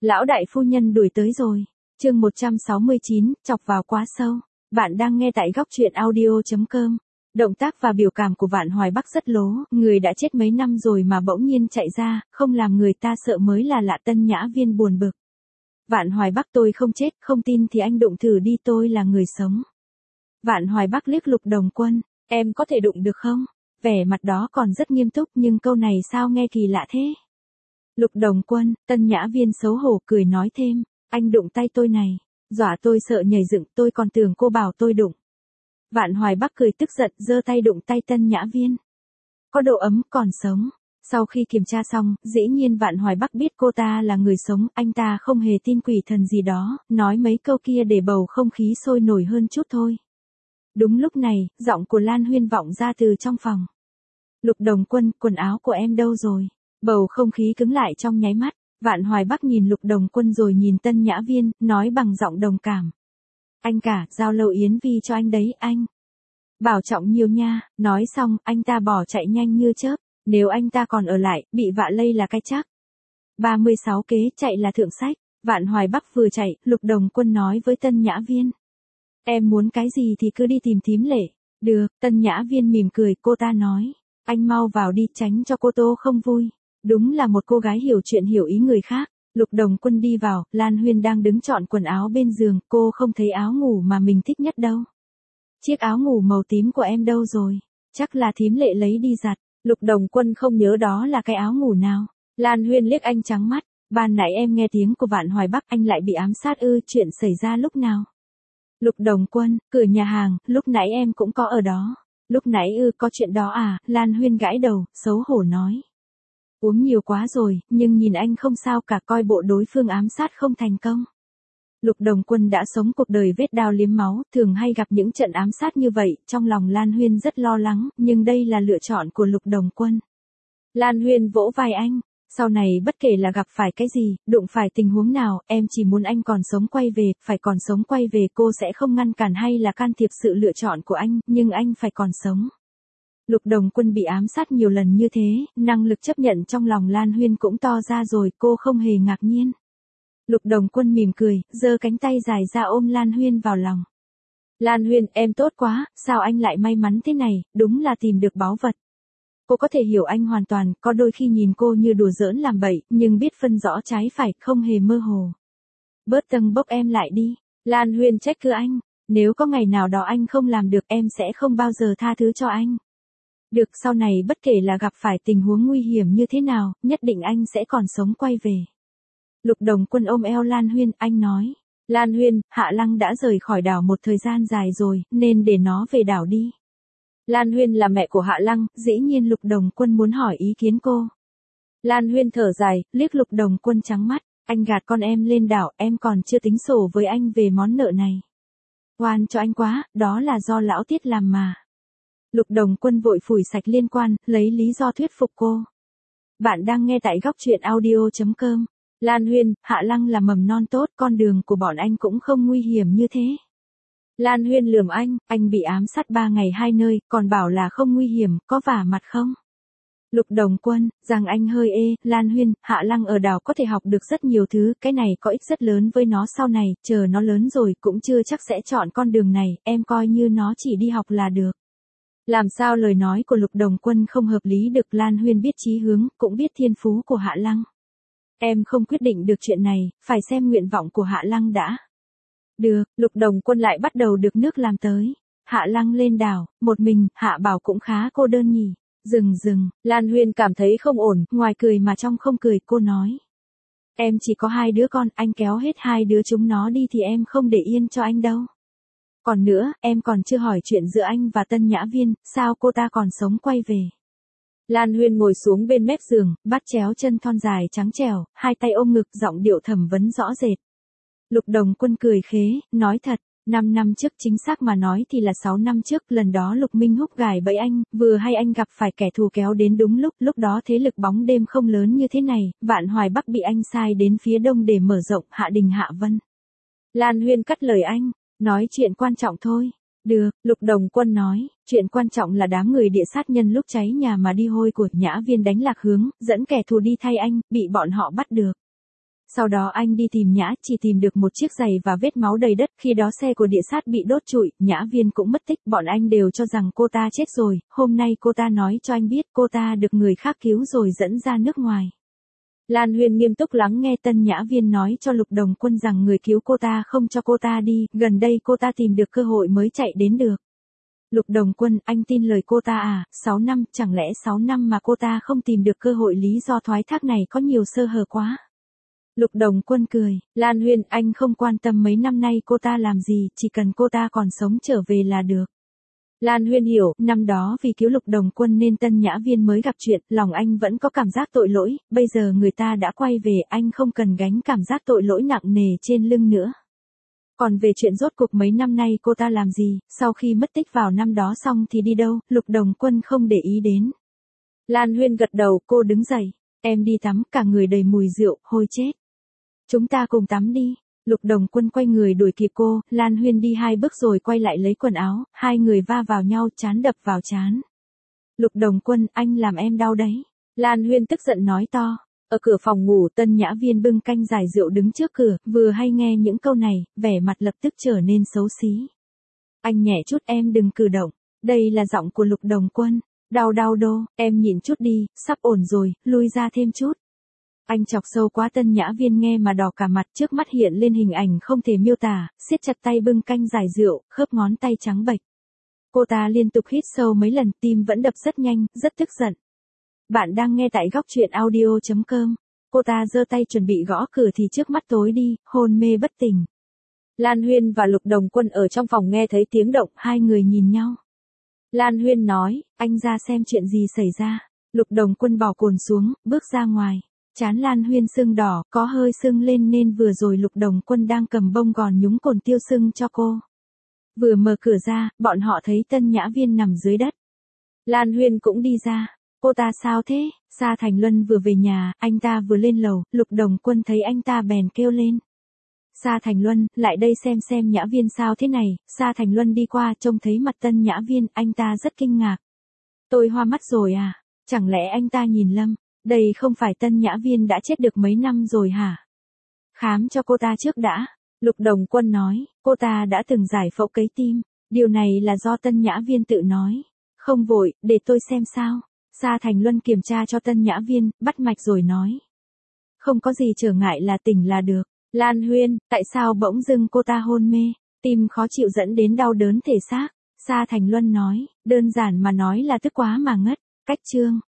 Lão đại phu nhân đuổi tới rồi. Chương 169, chọc vào quá sâu. Bạn đang nghe tại góc truyện audio.com. Động tác và biểu cảm của Vạn Hoài Bắc rất lố, người đã chết mấy năm rồi mà bỗng nhiên chạy ra, không làm người ta sợ mới là lạ. Tân Nhã Viên buồn bực. Vạn Hoài Bắc, tôi không chết, không tin thì anh đụng thử đi, tôi là người sống. Vạn Hoài Bắc liếc Lục Đồng Quân, em có thể đụng được không? Vẻ mặt đó còn rất nghiêm túc nhưng câu này sao nghe kỳ lạ thế? Lục Đồng Quân, Tân Nhã Viên xấu hổ cười nói thêm, anh đụng tay tôi này, dọa tôi sợ nhảy dựng, tôi còn tưởng cô bảo tôi đụng. Vạn Hoài Bắc cười tức giận, giơ tay đụng tay Tân Nhã Viên. Có độ ấm, còn sống. Sau khi kiểm tra xong, dĩ nhiên Vạn Hoài Bắc biết cô ta là người sống, anh ta không hề tin quỷ thần gì đó, nói mấy câu kia để bầu không khí sôi nổi hơn chút thôi. Đúng lúc này, giọng của Lan Huyên vọng ra từ trong phòng. Lục Đồng Quân, quần áo của em đâu rồi? Bầu không khí cứng lại trong nháy mắt, Vạn Hoài Bắc nhìn Lục Đồng Quân rồi nhìn Tân Nhã Viên, nói bằng giọng đồng cảm. Anh cả, giao Lâu Yến Vi cho anh đấy, anh. Bảo trọng nhiều nha, nói xong, anh ta bỏ chạy nhanh như chớp, nếu anh ta còn ở lại, bị vạ lây là cái chắc. 36 kế, chạy là thượng sách, Vạn Hoài Bắc vừa chạy, Lục Đồng Quân nói với Tân Nhã Viên. Em muốn cái gì thì cứ đi tìm thím Lệ. Được, Tân Nhã Viên mỉm cười, cô ta nói. Anh mau vào đi, tránh cho cô Tô không vui. Đúng là một cô gái hiểu chuyện hiểu ý người khác. Lục Đồng Quân đi vào, Lan Huyên đang đứng chọn quần áo bên giường, cô không thấy áo ngủ mà mình thích nhất đâu. Chiếc áo ngủ màu tím của em đâu rồi? Chắc là thím Lệ lấy đi giặt. Lục Đồng Quân không nhớ đó là cái áo ngủ nào. Lan Huyên liếc anh trắng mắt, ban nãy em nghe tiếng của Vạn Hoài Bắc, anh lại bị ám sát ư? Chuyện xảy ra lúc nào? Lục Đồng Quân, cửa nhà hàng, lúc nãy em cũng có ở đó. Lúc nãy ư, có chuyện đó à? Lan Huyên gãi đầu, xấu hổ nói. Uống nhiều quá rồi, nhưng nhìn anh không sao cả, coi bộ đối phương ám sát không thành công. Lục Đồng Quân đã sống cuộc đời vết đao liếm máu, thường hay gặp những trận ám sát như vậy, trong lòng Lan Huyên rất lo lắng, nhưng đây là lựa chọn của Lục Đồng Quân. Lan Huyên vỗ vai anh, sau này bất kể là gặp phải cái gì, đụng phải tình huống nào, em chỉ muốn anh còn sống quay về, phải còn sống quay về, cô sẽ không ngăn cản hay là can thiệp sự lựa chọn của anh, nhưng anh phải còn sống. Lục Đồng Quân bị ám sát nhiều lần như thế, năng lực chấp nhận trong lòng Lan Huyên cũng to ra rồi, cô không hề ngạc nhiên. Lục Đồng Quân mỉm cười, giơ cánh tay dài ra ôm Lan Huyên vào lòng. Lan Huyên, em tốt quá, sao anh lại may mắn thế này, đúng là tìm được báu vật. Cô có thể hiểu anh hoàn toàn, có đôi khi nhìn cô như đùa giỡn làm bậy, nhưng biết phân rõ trái phải, không hề mơ hồ. Bớt tâng bốc em lại đi. Lan Huyên trách cứ anh, nếu có ngày nào đó anh không làm được em sẽ không bao giờ tha thứ cho anh. Được, sau này bất kể là gặp phải tình huống nguy hiểm như thế nào, nhất định anh sẽ còn sống quay về. Lục Đồng Quân ôm eo Lan Huyên, anh nói. Lan Huyên, Hạ Lăng đã rời khỏi đảo một thời gian dài rồi, nên để nó về đảo đi. Lan Huyên là mẹ của Hạ Lăng, dĩ nhiên Lục Đồng Quân muốn hỏi ý kiến cô. Lan Huyên thở dài, liếc Lục Đồng Quân trắng mắt, anh gạt con em lên đảo, em còn chưa tính sổ với anh về món nợ này. Oan cho anh quá, đó là do lão Tiết làm mà. Lục Đồng Quân vội phủi sạch liên quan, lấy lý do thuyết phục cô. Bạn đang nghe tại góc truyện audio.com. Lan Huyên, Hạ Lăng là mầm non tốt, con đường của bọn anh cũng không nguy hiểm như thế. Lan Huyên lườm anh bị ám sát 3 ngày 2 nơi, còn bảo là không nguy hiểm, có vả mặt không? Lục Đồng Quân, rằng anh hơi ê, Lan Huyên, Hạ Lăng ở đảo có thể học được rất nhiều thứ, cái này có ích rất lớn với nó sau này, chờ nó lớn rồi cũng chưa chắc sẽ chọn con đường này, em coi như nó chỉ đi học là được. Làm sao lời nói của Lục Đồng Quân không hợp lý được, Lan Huyên biết chí hướng, cũng biết thiên phú của Hạ Lăng. Em không quyết định được chuyện này, phải xem nguyện vọng của Hạ Lăng đã. Được, Lục Đồng Quân lại bắt đầu được nước làm tới. Hạ Lăng lên đảo, một mình, Hạ Bảo cũng khá cô đơn nhỉ. Dừng, Lan Huyên cảm thấy không ổn, ngoài cười mà trong không cười, cô nói. Em chỉ có 2 đứa con, anh kéo hết 2 đứa chúng nó đi thì em không để yên cho anh đâu. Còn nữa, em còn chưa hỏi chuyện giữa anh và Tân Nhã Viên, sao cô ta còn sống quay về. Lan Huyên ngồi xuống bên mép giường, bắt chéo chân thon dài trắng trẻo, 2 tay ôm ngực, giọng điệu thẩm vấn rõ rệt. Lục Đồng Quân cười khế, nói thật, 5 năm trước, chính xác mà nói thì là 6 năm trước, lần đó Lục Minh Húc gài bẫy anh, vừa hay anh gặp phải kẻ thù kéo đến đúng lúc đó thế lực bóng đêm không lớn như thế này, Vạn Hoài Bắc bị anh sai đến phía đông để mở rộng Hạ Đình Hạ Vân. Lan Huyên cắt lời anh, nói chuyện quan trọng thôi. Được, Lục Đồng Quân nói, chuyện quan trọng là đám người địa sát nhân lúc cháy nhà mà đi hôi của Nhã Viên đánh lạc hướng, dẫn kẻ thù đi thay anh, bị bọn họ bắt được. Sau đó anh đi tìm Nhã, chỉ tìm được một chiếc giày và vết máu đầy đất, khi đó xe của địa sát bị đốt trụi, Nhã Viên cũng mất tích, bọn anh đều cho rằng cô ta chết rồi, hôm nay cô ta nói cho anh biết cô ta được người khác cứu rồi dẫn ra nước ngoài. Lan Huyên nghiêm túc lắng nghe Tân Nhã Viên nói cho Lục Đồng Quân rằng người cứu cô ta không cho cô ta đi, gần đây cô ta tìm được cơ hội mới chạy đến được. Lục Đồng Quân, anh tin lời cô ta à, 6 năm, chẳng lẽ 6 năm mà cô ta không tìm được cơ hội, lý do thoái thác này có nhiều sơ hở quá. Lục Đồng Quân cười, Lan Huyên, anh không quan tâm mấy năm nay cô ta làm gì, chỉ cần cô ta còn sống trở về là được. Lan Huyên hiểu, năm đó vì cứu Lục Đồng Quân nên Tân Nhã Viên mới gặp chuyện, lòng anh vẫn có cảm giác tội lỗi, bây giờ người ta đã quay về, anh không cần gánh cảm giác tội lỗi nặng nề trên lưng nữa. Còn về chuyện rốt cuộc mấy năm nay cô ta làm gì, sau khi mất tích vào năm đó xong thì đi đâu, Lục Đồng Quân không để ý đến. Lan Huyên gật đầu, cô đứng dậy, em đi tắm, cả người đầy mùi rượu, hôi chết. Chúng ta cùng tắm đi. Lục Đồng Quân quay người đuổi kịp cô, Lan Huyên đi 2 bước rồi quay lại lấy quần áo, hai người va vào nhau, trán đập vào trán. Lục Đồng Quân, anh làm em đau đấy. Lan Huyên tức giận nói to. Ở cửa phòng ngủ, Tân Nhã Viên bưng canh giải rượu đứng trước cửa, vừa hay nghe những câu này, vẻ mặt lập tức trở nên xấu xí. Anh nhẹ chút, em đừng cử động. Đây là giọng của Lục Đồng Quân. Đau đô, em nhịn chút đi, sắp ổn rồi, lui ra thêm chút. Anh chọc sâu quá, Tân Nhã Viên nghe mà đỏ cả mặt, trước mắt hiện lên hình ảnh không thể miêu tả, siết chặt tay bưng canh giải rượu, khớp ngón tay trắng bệch. Cô ta liên tục hít sâu mấy lần, tim vẫn đập rất nhanh, rất tức giận. Bạn đang nghe tại góc truyện audio.com. Cô ta giơ tay chuẩn bị gõ cửa thì trước mắt tối đi, hôn mê bất tỉnh. Lan Huyên và Lục Đồng Quân ở trong phòng nghe thấy tiếng động, hai người nhìn nhau. Lan Huyên nói, anh ra xem chuyện gì xảy ra. Lục Đồng Quân bỏ cồn xuống, bước ra ngoài. Trán Lan Huyên sưng đỏ, có hơi sưng lên nên vừa rồi Lục Đồng Quân đang cầm bông gòn nhúng cồn tiêu sưng cho cô. Vừa mở cửa ra, bọn họ thấy Tân Nhã Viên nằm dưới đất. Lan Huyên cũng đi ra. Cô ta sao thế? Sa Thành Luân vừa về nhà, anh ta vừa lên lầu, Lục Đồng Quân thấy anh ta bèn kêu lên. Sa Thành Luân, lại đây xem Nhã Viên sao thế này. Sa Thành Luân đi qua trông thấy mặt Tân Nhã Viên, anh ta rất kinh ngạc. Tôi hoa mắt rồi à? Chẳng lẽ anh ta nhìn lầm? Đây không phải Tân Nhã Viên đã chết được mấy năm rồi hả? Khám cho cô ta trước đã. Lục Đồng Quân nói, cô ta đã từng giải phẫu cấy tim. Điều này là do Tân Nhã Viên tự nói. Không vội, để tôi xem sao. Sa Thành Luân kiểm tra cho Tân Nhã Viên, bắt mạch rồi nói. Không có gì trở ngại, là tỉnh là được. Lan Huyên, tại sao bỗng dưng cô ta hôn mê? Tim khó chịu dẫn đến đau đớn thể xác. Sa Thành Luân nói, đơn giản mà nói là tức quá mà ngất. Cách chương.